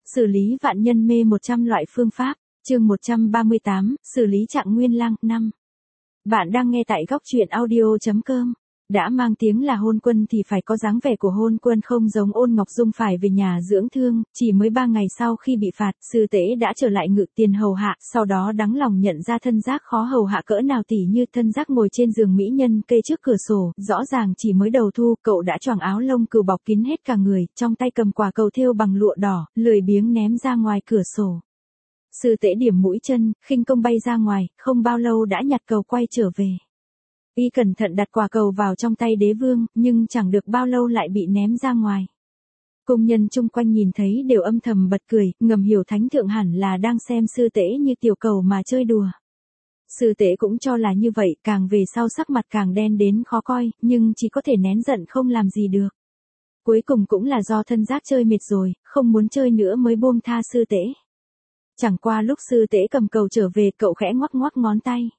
Xử lý vạn nhân mê 100 loại phương pháp, chương 138, xử lý Trạng Nguyên Lăng, 5. Bạn đang nghe tại góc truyện audio.com. Đã mang tiếng là hôn quân thì phải có dáng vẻ của hôn quân, không giống Ôn Ngọc Dung phải về nhà dưỡng thương. Chỉ mới 3 ngày sau khi bị phạt, sư tế đã trở lại ngự tiền hầu hạ, sau đó đắng lòng nhận ra thân giác khó hầu hạ cỡ nào. Tỉ như thân giác ngồi trên giường mỹ nhân kê trước cửa sổ, rõ ràng chỉ mới đầu thu, cậu đã choàng áo lông cừu bọc kín hết cả người, trong tay cầm quả cầu thêu bằng lụa đỏ, lười biếng ném ra ngoài cửa sổ. Sư tế điểm mũi chân, khinh công bay ra ngoài, không bao lâu đã nhặt cầu quay trở về. Y cẩn thận đặt quả cầu vào trong tay đế vương, nhưng chẳng được bao lâu lại bị ném ra ngoài. Cung nhân chung quanh nhìn thấy đều âm thầm bật cười, ngầm hiểu thánh thượng hẳn là đang xem sư tế như tiểu cầu mà chơi đùa. Sư tế cũng cho là như vậy, càng về sau sắc mặt càng đen đến khó coi, nhưng chỉ có thể nén giận không làm gì được. Cuối cùng cũng là do thân giác chơi mệt rồi, không muốn chơi nữa mới buông tha sư tế. Chẳng qua lúc sư tế cầm cầu trở về, cậu khẽ ngoắc ngoắc ngón tay.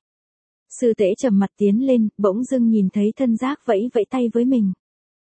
Sư tế trầm mặt tiến lên, bỗng dưng nhìn thấy thân giác vẫy vẫy tay với mình.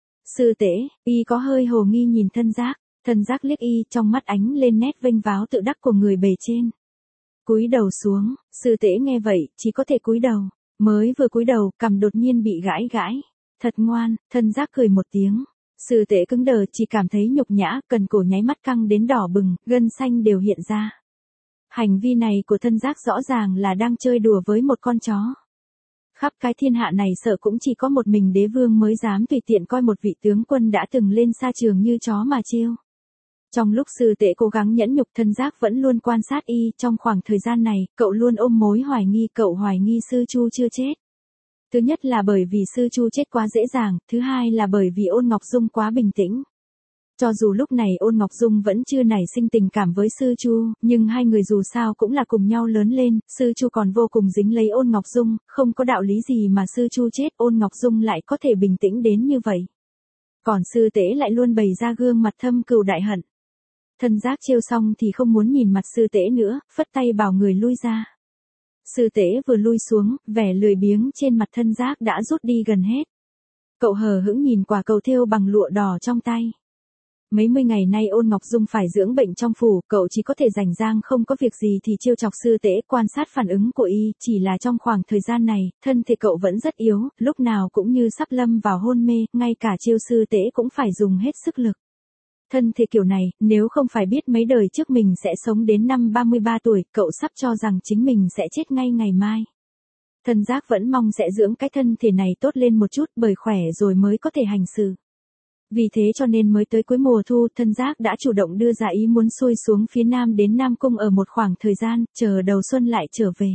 Sư tế, y có hơi hồ nghi nhìn thân giác liếc y, trong mắt ánh lên nét vênh váo tự đắc của người bề trên. Cúi đầu xuống, sư tế nghe vậy, chỉ có thể cúi đầu. Mới vừa cúi đầu, cằm đột nhiên bị gãi gãi. Thật ngoan, thân giác cười một tiếng. Sư tế cứng đờ, chỉ cảm thấy nhục nhã, cần cổ nháy mắt căng đến đỏ bừng, gân xanh đều hiện ra. Hành vi này của thân giác rõ ràng là đang chơi đùa với một con chó. Khắp cái thiên hạ này sợ cũng chỉ có một mình đế vương mới dám tùy tiện coi một vị tướng quân đã từng lên sa trường như chó mà trêu. Trong lúc sư tế cố gắng nhẫn nhục, thân giác vẫn luôn quan sát y. Trong khoảng thời gian này, cậu luôn ôm mối hoài nghi, cậu hoài nghi sư Chu chưa chết. Thứ nhất là bởi vì sư Chu chết quá dễ dàng, thứ hai là bởi vì Ôn Ngọc Dung quá bình tĩnh. Cho dù lúc này Ôn Ngọc Dung vẫn chưa nảy sinh tình cảm với sư Chu, nhưng hai người dù sao cũng là cùng nhau lớn lên, sư Chu còn vô cùng dính lấy Ôn Ngọc Dung, không có đạo lý gì mà sư Chu chết Ôn Ngọc Dung lại có thể bình tĩnh đến như vậy. Còn sư tế lại luôn bày ra gương mặt thâm cừu đại hận. Thân giác trêu xong thì không muốn nhìn mặt sư tế nữa, phất tay bảo người lui ra. Sư tế vừa lui xuống, vẻ lười biếng trên mặt thân giác đã rút đi gần hết. Cậu hờ hững nhìn quả cầu thêu bằng lụa đỏ trong tay. Mấy mươi ngày nay Ôn Ngọc Dung phải dưỡng bệnh trong phủ, cậu chỉ có thể rảnh rang không có việc gì thì trêu chọc sư tế, quan sát phản ứng của y. Chỉ là trong khoảng thời gian này, thân thể cậu vẫn rất yếu, lúc nào cũng như sắp lâm vào hôn mê, ngay cả trêu sư tế cũng phải dùng hết sức lực. Thân thể kiểu này, nếu không phải biết mấy đời trước mình sẽ sống đến năm 33 tuổi, cậu sắp cho rằng chính mình sẽ chết ngay ngày mai. Thân giác vẫn mong sẽ dưỡng cái thân thể này tốt lên một chút, bởi khỏe rồi mới có thể hành sự. Vì thế cho nên mới tới cuối mùa thu, thân giác đã chủ động đưa ra ý muốn xuôi xuống phía nam đến Nam Cung ở một khoảng thời gian, chờ đầu xuân lại trở về.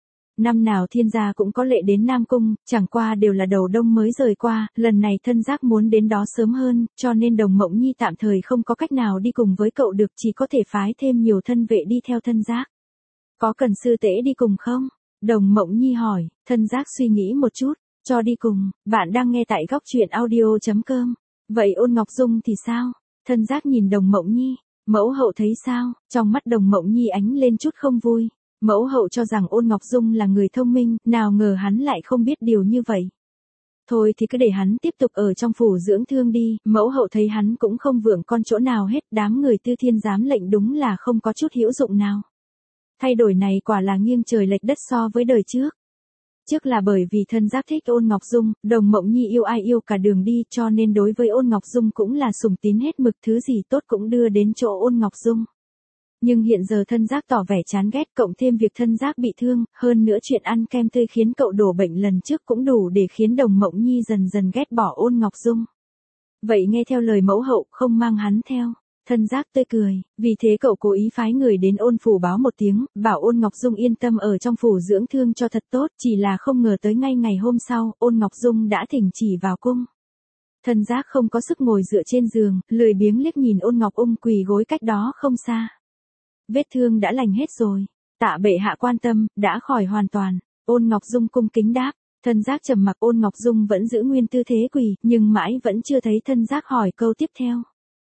Năm nào thiên gia cũng có lệ đến Nam Cung, chẳng qua đều là đầu đông mới rời qua, lần này thân giác muốn đến đó sớm hơn, cho nên Đồng Mộng Nhi tạm thời không có cách nào đi cùng với cậu được, chỉ có thể phái thêm nhiều thân vệ đi theo thân giác. Có cần sư tế đi cùng không? Đồng Mộng Nhi hỏi. Thân giác suy nghĩ một chút, cho đi cùng. Bạn đang nghe tại góc truyện audio.com. Vậy Ôn Ngọc Dung thì sao? Thân giác nhìn Đồng Mộng Nhi. Mẫu hậu thấy sao? Trong mắt Đồng Mộng Nhi ánh lên chút không vui. Mẫu hậu cho rằng Ôn Ngọc Dung là người thông minh, nào ngờ hắn lại không biết điều như vậy. Thôi thì cứ để hắn tiếp tục ở trong phủ dưỡng thương đi, mẫu hậu thấy hắn cũng không vượng con chỗ nào hết, đám người Tư Thiên giám lệnh đúng là không có chút hữu dụng nào. Thay đổi này quả là nghiêng trời lệch đất so với đời trước. Trước là bởi vì thân giác thích Ôn Ngọc Dung, Đồng Mộng Nhi yêu ai yêu cả đường đi, cho nên đối với Ôn Ngọc Dung cũng là sủng tín hết mực, thứ gì tốt cũng đưa đến chỗ Ôn Ngọc Dung. Nhưng hiện giờ thân giác tỏ vẻ chán ghét, cộng thêm việc thân giác bị thương, hơn nữa chuyện ăn kem tươi khiến cậu đổ bệnh lần trước cũng đủ để khiến Đồng Mộng Nhi dần dần ghét bỏ Ôn Ngọc Dung. Vậy nghe theo lời mẫu hậu, không mang hắn theo. Thân giác tươi cười, vì thế cậu cố ý phái người đến Ôn phủ báo một tiếng, bảo Ôn Ngọc Dung yên tâm ở trong phủ dưỡng thương cho thật tốt, chỉ là không ngờ tới ngay ngày hôm sau, Ôn Ngọc Dung đã thỉnh chỉ vào cung. Thân giác không có sức ngồi dựa trên giường, lười biếng liếc nhìn Ôn Ngọc quỳ gối cách đó không xa. Vết thương đã lành hết rồi, tạ bệ hạ quan tâm, đã khỏi hoàn toàn. Ôn Ngọc Dung cung kính đáp. Thân giác trầm mặc, Ôn Ngọc Dung vẫn giữ nguyên tư thế quỳ, nhưng mãi vẫn chưa thấy thân giác hỏi câu tiếp theo.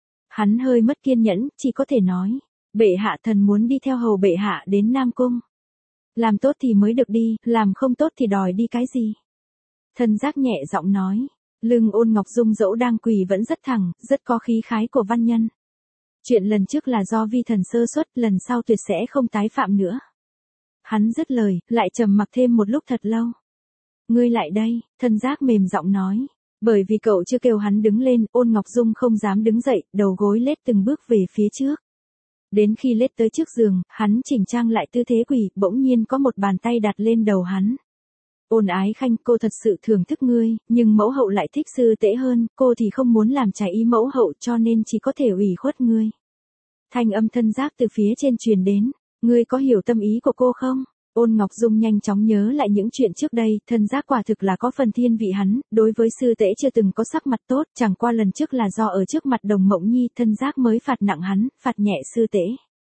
Hắn hơi mất kiên nhẫn, chỉ có thể nói, bệ hạ thần muốn đi theo hầu bệ hạ đến Nam Cung. Làm tốt thì mới được đi, làm không tốt thì đòi đi cái gì. Thân giác nhẹ giọng nói, lưng Ôn Ngọc Dung dẫu đang quỳ vẫn rất thẳng, rất có khí khái của văn nhân. Chuyện lần trước là do vi thần sơ suất, lần sau tuyệt sẽ không tái phạm nữa. Hắn dứt lời, lại trầm mặc thêm một lúc thật lâu. Ngươi lại đây, thân giác mềm giọng nói. Bởi vì cậu chưa kêu hắn đứng lên, Ôn Ngọc Dung không dám đứng dậy, đầu gối lết từng bước về phía trước. Đến khi lết tới trước giường, hắn chỉnh trang lại tư thế quỳ, bỗng nhiên có một bàn tay đặt lên đầu hắn. Ôn Ái Khanh, cô thật sự thưởng thức ngươi, nhưng mẫu hậu lại thích sư tễ hơn, cô thì không muốn làm trái ý mẫu hậu cho nên chỉ có thể ủy khuất ngươi. Thanh âm thân giác từ phía trên truyền đến, ngươi có hiểu tâm ý của cô không? Ôn Ngọc Dung nhanh chóng nhớ lại những chuyện trước đây, thân giác quả thực là có phần thiên vị hắn, đối với sư tễ chưa từng có sắc mặt tốt, chẳng qua lần trước là do ở trước mặt Đồng Mộng Nhi, thân giác mới phạt nặng hắn, phạt nhẹ sư tễ.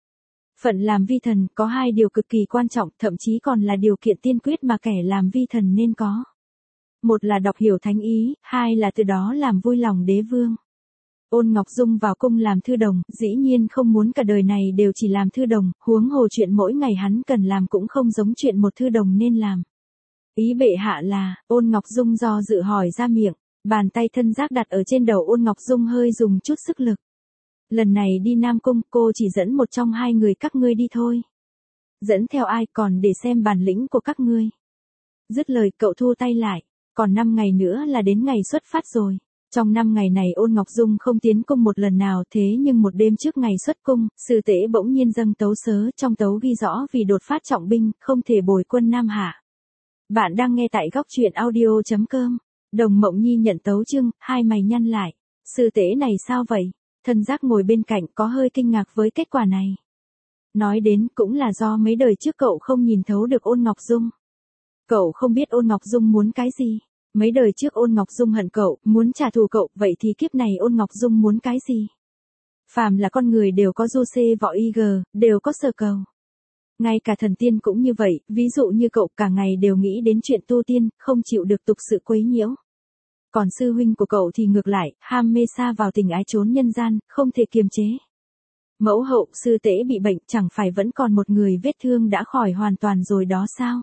Phận làm vi thần có hai điều cực kỳ quan trọng, thậm chí còn là điều kiện tiên quyết mà kẻ làm vi thần nên có. Một là đọc hiểu thánh ý, hai là từ đó làm vui lòng đế vương. Ôn Ngọc Dung vào cung làm thư đồng, dĩ nhiên không muốn cả đời này đều chỉ làm thư đồng, huống hồ chuyện mỗi ngày hắn cần làm cũng không giống chuyện một thư đồng nên làm. Ý bệ hạ là, Ôn Ngọc Dung do dự hỏi ra miệng, bàn tay thân giác đặt ở trên đầu Ôn Ngọc Dung hơi dùng chút sức lực. Lần này đi Nam Cung, cô chỉ dẫn một trong hai người các ngươi đi thôi. Dẫn theo ai còn để xem bản lĩnh của các ngươi. Dứt lời cậu thu tay lại, còn 5 ngày nữa là đến ngày xuất phát rồi. Trong 5 ngày này Ôn Ngọc Dung không tiến cung một lần nào, thế nhưng một đêm trước ngày xuất cung, sư tễ bỗng nhiên dâng tấu sớ, trong tấu ghi rõ vì đột phát trọng binh, không thể bồi quân Nam Hạ. Bạn đang nghe tại góc truyện audio.com. Đồng Mộng Nhi nhận tấu chương, hai mày nhăn lại. Sư tễ này sao vậy? Thân giác ngồi bên cạnh có hơi kinh ngạc với kết quả này. Nói đến cũng là do mấy đời trước cậu không nhìn thấu được Ôn Ngọc Dung. Cậu không biết Ôn Ngọc Dung muốn cái gì. Mấy đời trước Ôn Ngọc Dung hận cậu, muốn trả thù cậu, vậy thì kiếp này Ôn Ngọc Dung muốn cái gì? Phàm là con người đều có du xê võ y gờ, đều có sở cầu. Ngay cả thần tiên cũng như vậy, ví dụ như cậu cả ngày đều nghĩ đến chuyện tu tiên, không chịu được tục sự quấy nhiễu. Còn sư huynh của cậu thì ngược lại, ham mê sa vào tình ái trốn nhân gian, không thể kiềm chế. Mẫu hậu, sư tễ bị bệnh, chẳng phải vẫn còn một người vết thương đã khỏi hoàn toàn rồi đó sao?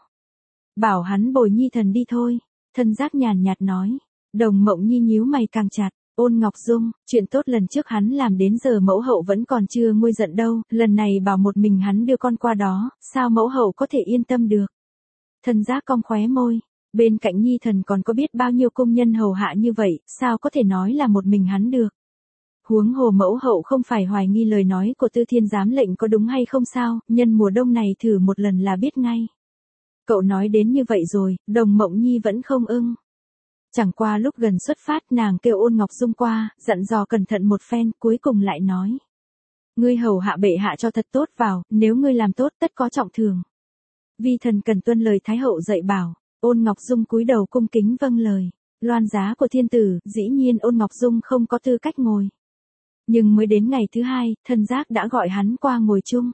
Bảo hắn bồi Nhi thần đi thôi. Thân giác nhàn nhạt nói. Đồng Mộng Nhi nhíu mày càng chặt. Ôn Ngọc Dung, chuyện tốt lần trước hắn làm đến giờ mẫu hậu vẫn còn chưa nguôi giận đâu, lần này bảo một mình hắn đưa con qua đó, sao mẫu hậu có thể yên tâm được? Thân giác cong khóe môi. Bên cạnh Nhi thần còn có biết bao nhiêu công nhân hầu hạ như vậy, sao có thể nói là một mình hắn được? Huống hồ mẫu hậu không phải hoài nghi lời nói của Tư Thiên giám lệnh có đúng hay không sao, nhân mùa đông này thử một lần là biết ngay. Cậu nói đến như vậy rồi, Đồng Mộng Nhi vẫn không ưng. Chẳng qua lúc gần xuất phát nàng kêu Ôn Ngọc Dung qua, dặn dò cẩn thận một phen, cuối cùng lại nói. Ngươi hầu hạ bệ hạ cho thật tốt vào, nếu ngươi làm tốt tất có trọng thưởng. Vi thần cần tuân lời Thái hậu dạy bảo. Ôn Ngọc Dung cúi đầu cung kính vâng lời. Loan giá của thiên tử, dĩ nhiên Ôn Ngọc Dung không có tư cách ngồi. Nhưng mới đến ngày thứ hai, thân giác đã gọi hắn qua ngồi chung.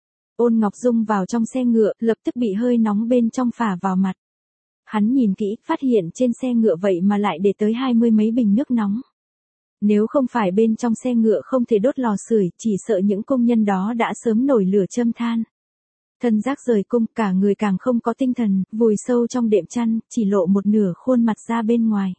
Ôn Ngọc Dung vào trong xe ngựa, lập tức bị hơi nóng bên trong phả vào mặt. Hắn nhìn kỹ, phát hiện trên xe ngựa vậy mà lại để tới 20 mấy bình nước nóng. Nếu không phải bên trong xe ngựa không thể đốt lò sưởi, chỉ sợ những công nhân đó đã sớm nổi lửa châm than. Thân giác rời cung, cả người càng không có tinh thần, vùi sâu trong đệm chăn, chỉ lộ một nửa khuôn mặt ra bên ngoài.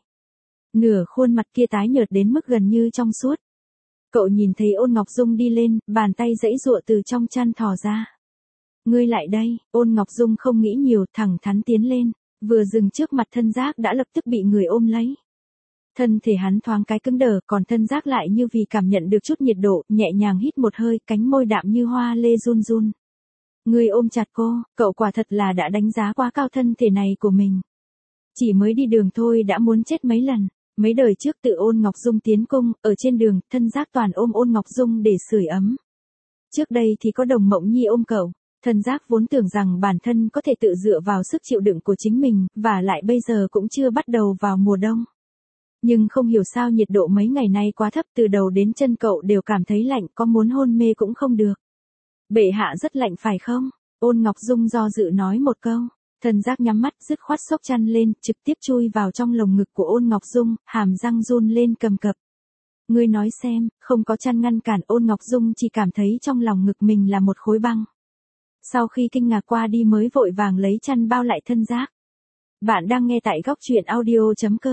Nửa khuôn mặt kia tái nhợt đến mức gần như trong suốt. Cậu nhìn thấy Ôn Ngọc Dung đi lên, bàn tay giãy giụa từ trong chăn thò ra. Ngươi lại đây, Ôn Ngọc Dung không nghĩ nhiều, thẳng thắn tiến lên, vừa dừng trước mặt thân giác đã lập tức bị người ôm lấy. Thân thể hắn thoáng cái cứng đờ, còn thân giác lại như vì cảm nhận được chút nhiệt độ, nhẹ nhàng hít một hơi, cánh môi đạm như hoa lê run run. Ngươi ôm chặt cô, cậu quả thật là đã đánh giá quá cao thân thể này của mình. Chỉ mới đi đường thôi đã muốn chết mấy lần. Mấy đời trước tự Ôn Ngọc Dung tiến cung, ở trên đường, thân giác toàn ôm Ôn Ngọc Dung để sưởi ấm. Trước đây thì có Đồng Mộng Nhi ôm cậu, thân giác vốn tưởng rằng bản thân có thể tự dựa vào sức chịu đựng của chính mình, và lại bây giờ cũng chưa bắt đầu vào mùa đông. Nhưng không hiểu sao nhiệt độ mấy ngày nay quá thấp, từ đầu đến chân cậu đều cảm thấy lạnh, có muốn hôn mê cũng không được. Bệ hạ rất lạnh phải không? Ôn Ngọc Dung do dự nói một câu. Thân giác nhắm mắt dứt khoát xốc chăn lên, trực tiếp chui vào trong lồng ngực của Ôn Ngọc Dung, hàm răng run lên cầm cập. Ngươi nói xem, không có chăn ngăn cản, Ôn Ngọc Dung chỉ cảm thấy trong lòng ngực mình là một khối băng. Sau khi kinh ngạc qua đi mới vội vàng lấy chăn bao lại thân giác. Bạn đang nghe tại góc truyện audio.com.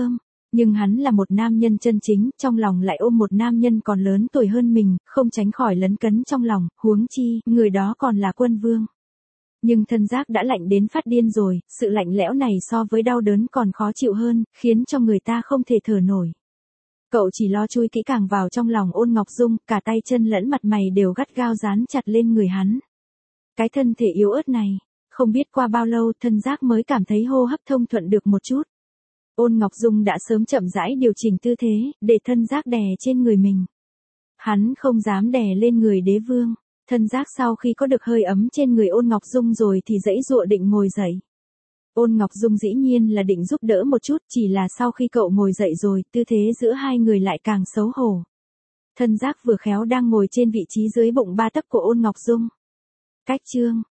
Nhưng hắn là một nam nhân chân chính, trong lòng lại ôm một nam nhân còn lớn tuổi hơn mình, không tránh khỏi lấn cấn trong lòng, huống chi, người đó còn là quân vương. Nhưng thân giác đã lạnh đến phát điên rồi, sự lạnh lẽo này so với đau đớn còn khó chịu hơn, khiến cho người ta không thể thở nổi. Cậu chỉ lo chui kỹ càng vào trong lòng Ôn Ngọc Dung, cả tay chân lẫn mặt mày đều gắt gao dán chặt lên người hắn. Cái thân thể yếu ớt này, không biết qua bao lâu thân giác mới cảm thấy hô hấp thông thuận được một chút. Ôn Ngọc Dung đã sớm chậm rãi điều chỉnh tư thế, để thân giác đè trên người mình. Hắn không dám đè lên người đế vương. Thân giác sau khi có được hơi ấm trên người Ôn Ngọc Dung rồi thì giãy giụa định ngồi dậy. Ôn Ngọc Dung dĩ nhiên là định giúp đỡ một chút, chỉ là sau khi cậu ngồi dậy rồi, tư thế giữa hai người lại càng xấu hổ. Thân giác vừa khéo đang ngồi trên vị trí dưới bụng ba tấc của Ôn Ngọc Dung. Cách chương